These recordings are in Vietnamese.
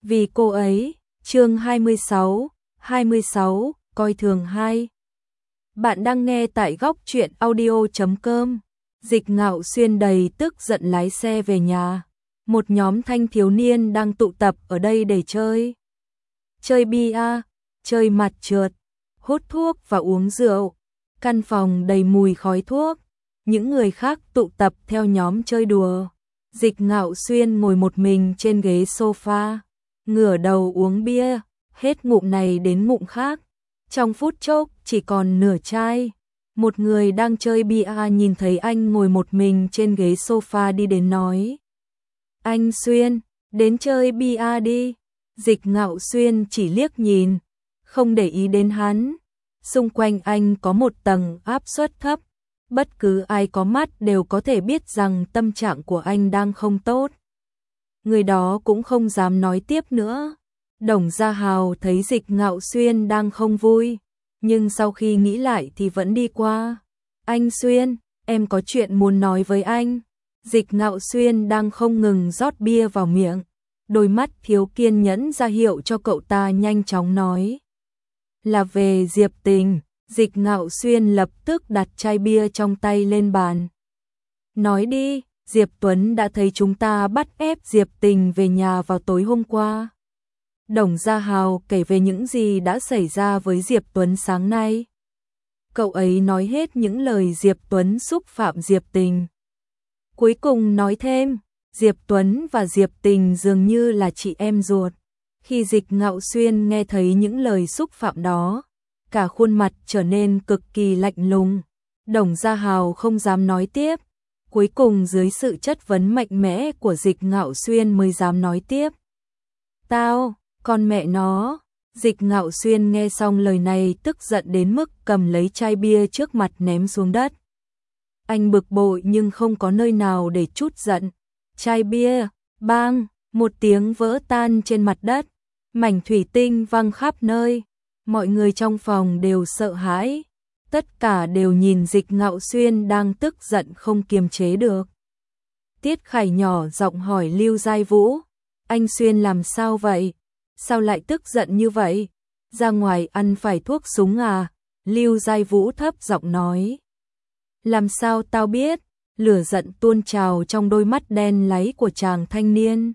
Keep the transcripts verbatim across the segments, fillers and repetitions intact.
Vì cô ấy, chương hai mươi sáu, hai mươi sáu, coi thường hai. Bạn đang nghe tại góc truyện audio chấm com. Dịch Ngạo Xuyên đầy tức giận lái xe về nhà. Một nhóm thanh thiếu niên đang tụ tập ở đây để chơi. Chơi bia, chơi mặt trượt, hút thuốc và uống rượu. Căn phòng đầy mùi khói thuốc. Những người khác tụ tập theo nhóm chơi đùa. Dịch Ngạo Xuyên ngồi một mình trên ghế sofa, ngửa đầu uống bia, hết ngụm này đến ngụm khác. Trong phút chốc chỉ còn nửa chai. Một người đang chơi bia nhìn thấy anh ngồi một mình trên ghế sofa đi đến nói: "Anh Xuyên, đến chơi bia đi." Dịch Ngạo Xuyên chỉ liếc nhìn, không để ý đến hắn. Xung quanh anh có một tầng áp suất thấp. Bất cứ ai có mắt đều có thể biết rằng tâm trạng của anh đang không tốt. Người đó cũng không dám nói tiếp nữa. Đồng Gia Hào thấy Dịch Ngạo Xuyên đang không vui, nhưng sau khi nghĩ lại thì vẫn đi qua. "Anh Xuyên, em có chuyện muốn nói với anh." Dịch Ngạo Xuyên đang không ngừng rót bia vào miệng, đôi mắt thiếu kiên nhẫn ra hiệu cho cậu ta nhanh chóng nói: "Là về Diệp Tình." Dịch Ngạo Xuyên lập tức đặt chai bia trong tay lên bàn. "Nói đi, Diệp Tuấn đã thấy chúng ta bắt ép Diệp Tình về nhà vào tối hôm qua." Đồng Gia Hào kể về những gì đã xảy ra với Diệp Tuấn sáng nay. Cậu ấy nói hết những lời Diệp Tuấn xúc phạm Diệp Tình. Cuối cùng nói thêm, Diệp Tuấn và Diệp Tình dường như là chị em ruột. Khi Dịch Ngạo Xuyên nghe thấy những lời xúc phạm đó, cả khuôn mặt trở nên cực kỳ lạnh lùng. Đồng Gia Hào không dám nói tiếp. Cuối cùng dưới sự chất vấn mạnh mẽ của Dịch Ngạo Xuyên mới dám nói tiếp. "Tao, con mẹ nó." Dịch Ngạo Xuyên nghe xong lời này tức giận đến mức cầm lấy chai bia trước mặt ném xuống đất. Anh bực bội nhưng không có nơi nào để trút giận. Chai bia, bang, một tiếng vỡ tan trên mặt đất. Mảnh thủy tinh văng khắp nơi. Mọi người trong phòng đều sợ hãi. Tất cả đều nhìn Dịch Ngạo Xuyên đang tức giận không kiềm chế được. Tiết Khải nhỏ giọng hỏi Lưu Giai Vũ: "Anh Xuyên làm sao vậy? Sao lại tức giận như vậy? Ra ngoài ăn phải thuốc súng à?" Lưu Giai Vũ thấp giọng nói. "Làm sao tao biết?" Lửa giận tuôn trào trong đôi mắt đen láy của chàng thanh niên.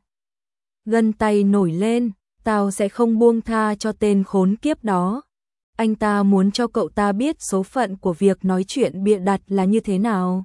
Gân tay nổi lên, "Tao sẽ không buông tha cho tên khốn kiếp đó. Anh ta muốn cho cậu ta biết số phận của việc nói chuyện bịa đặt là như thế nào.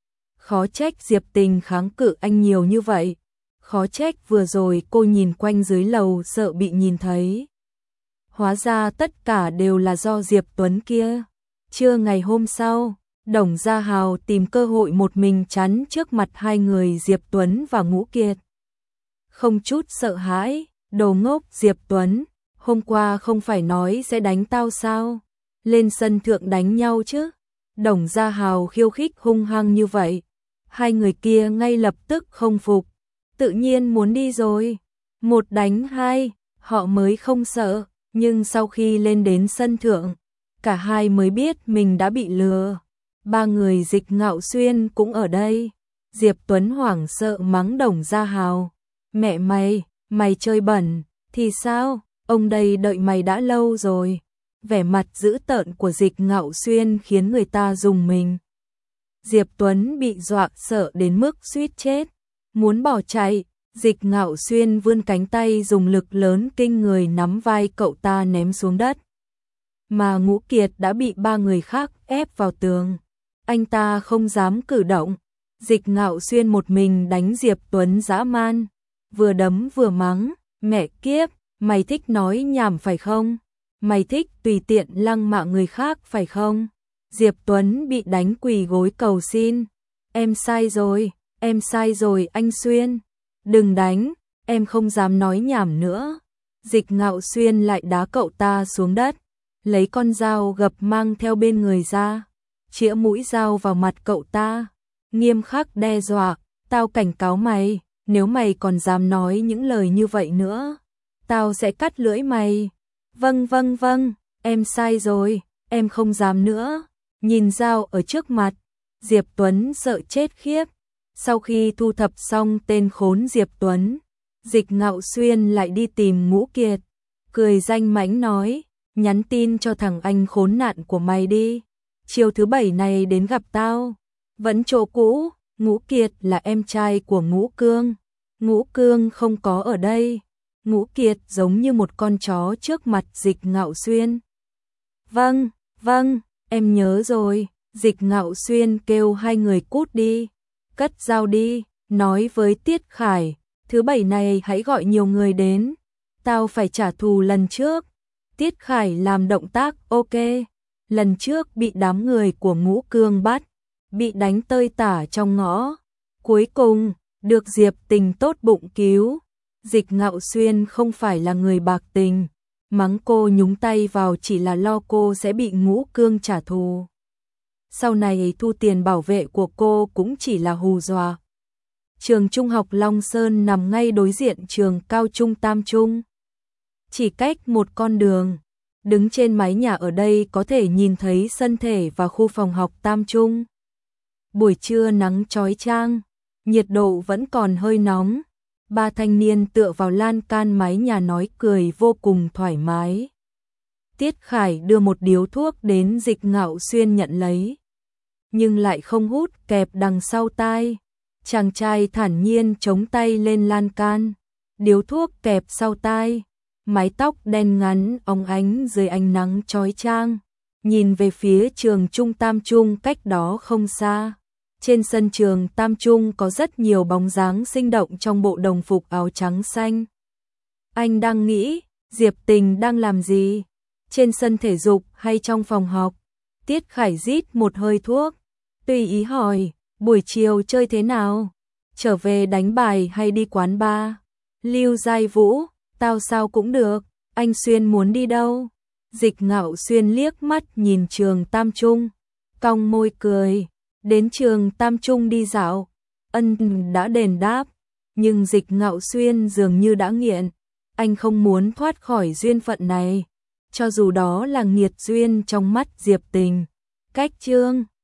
Khó trách Diệp Tình kháng cự anh nhiều như vậy. Khó trách vừa rồi cô nhìn quanh dưới lầu sợ bị nhìn thấy. Hóa ra tất cả đều là do Diệp Tuấn kia." Trưa ngày hôm sau, Đồng Gia Hào tìm cơ hội một mình chắn trước mặt hai người Diệp Tuấn và Ngũ Kiệt. Không chút sợ hãi: "Đồ ngốc Diệp Tuấn, hôm qua không phải nói sẽ đánh tao sao? Lên sân thượng đánh nhau chứ." Đồng Gia Hào khiêu khích hung hăng như vậy, hai người kia ngay lập tức không phục, tự nhiên muốn đi rồi. Một đánh hai, họ mới không sợ, nhưng sau khi lên đến sân thượng, cả hai mới biết mình đã bị lừa. Ba người Dịch Ngạo Xuyên cũng ở đây. Diệp Tuấn hoảng sợ mắng Đồng Gia Hào: "Mẹ mày, mày chơi bẩn thì sao? Ông đây đợi mày đã lâu rồi." Vẻ mặt dữ tợn của Dịch Ngạo Xuyên khiến người ta rùng mình. Diệp Tuấn bị dọa sợ đến mức suýt chết, muốn bỏ chạy. Dịch Ngạo Xuyên vươn cánh tay dùng lực lớn kinh người nắm vai cậu ta ném xuống đất. Mà Ngũ Kiệt đã bị ba người khác ép vào tường. Anh ta không dám cử động. Dịch Ngạo Xuyên một mình đánh Diệp Tuấn dã man, vừa đấm vừa mắng: "Mẹ kiếp, mày thích nói nhảm phải không? Mày thích tùy tiện lăng mạ người khác phải không?" Diệp Tuấn bị đánh quỳ gối cầu xin: "Em sai rồi, em sai rồi anh Xuyên. Đừng đánh, em không dám nói nhảm nữa." Dịch Ngạo Xuyên lại đá cậu ta xuống đất, lấy con dao gập mang theo bên người ra, chĩa mũi dao vào mặt cậu ta, nghiêm khắc đe dọa: "Tao cảnh cáo mày, nếu mày còn dám nói những lời như vậy nữa, tao sẽ cắt lưỡi mày." "Vâng vâng vâng, em sai rồi, em không dám nữa." Nhìn dao ở trước mặt, Diệp Tuấn sợ chết khiếp. Sau khi thu thập xong tên khốn Diệp Tuấn, Dịch Ngạo Xuyên lại đi tìm Ngũ Kiệt, cười danh mãnh nói, nhắn tin cho thằng anh khốn nạn của mày đi, chiều thứ bảy này đến gặp tao. Vẫn chỗ cũ, Ngũ Kiệt là em trai của Ngũ Cương. Ngũ Cương không có ở đây. Ngũ Kiệt giống như một con chó trước mặt Dịch Ngạo Xuyên. Vâng, vâng, em nhớ rồi. Dịch Ngạo Xuyên kêu hai người cút đi, cất dao đi, nói với Tiết Khải, thứ bảy này hãy gọi nhiều người đến, tao phải trả thù lần trước. Tiết Khải làm động tác ok, lần trước bị đám người của Ngũ Cương bắt, bị đánh tơi tả trong ngõ, cuối cùng được Diệp Tình tốt bụng cứu. Dịch Ngạo Xuyên không phải là người bạc tình, mắng cô nhúng tay vào chỉ là lo cô sẽ bị Ngũ Cương trả thù. Sau này thu tiền bảo vệ của cô cũng chỉ là hù dọa. Trường Trung học Long Sơn nằm ngay đối diện trường Cao Trung Tam Trung. Chỉ cách một con đường, đứng trên mái nhà ở đây có thể nhìn thấy sân thể và khu phòng học Tam Trung. Buổi trưa nắng chói chang, nhiệt độ vẫn còn hơi nóng. Ba thanh niên tựa vào lan can mái nhà nói cười vô cùng thoải mái. Tiết Khải đưa một điếu thuốc đến Dịch Ngạo Xuyên nhận lấy, nhưng lại không hút, kẹp đằng sau tai. Chàng trai thản nhiên chống tay lên lan can, điếu thuốc kẹp sau tai, mái tóc đen ngắn óng ánh dưới ánh nắng chói chang, nhìn về phía trường Trung Tam Trung cách đó không xa. Trên sân trường Tam Trung có rất nhiều bóng dáng sinh động trong bộ đồng phục áo trắng xanh. Anh đang nghĩ, Diệp Tình đang làm gì? Trên sân thể dục hay trong phòng học? Tiết Khải rít một hơi thuốc, tùy ý hỏi, buổi chiều chơi thế nào? Trở về đánh bài hay đi quán bar? Lưu Giai Vũ, tao sao cũng được, anh Xuyên muốn đi đâu? Dịch Ngạo Xuyên liếc mắt nhìn trường Tam Trung, cong môi cười, đến trường Tam Trung đi dạo. Ân đã đền đáp, nhưng Dịch Ngạo Xuyên dường như đã nghiện, anh không muốn thoát khỏi duyên phận này, cho dù đó là nghiệt duyên trong mắt Diệp Tình. Cách chương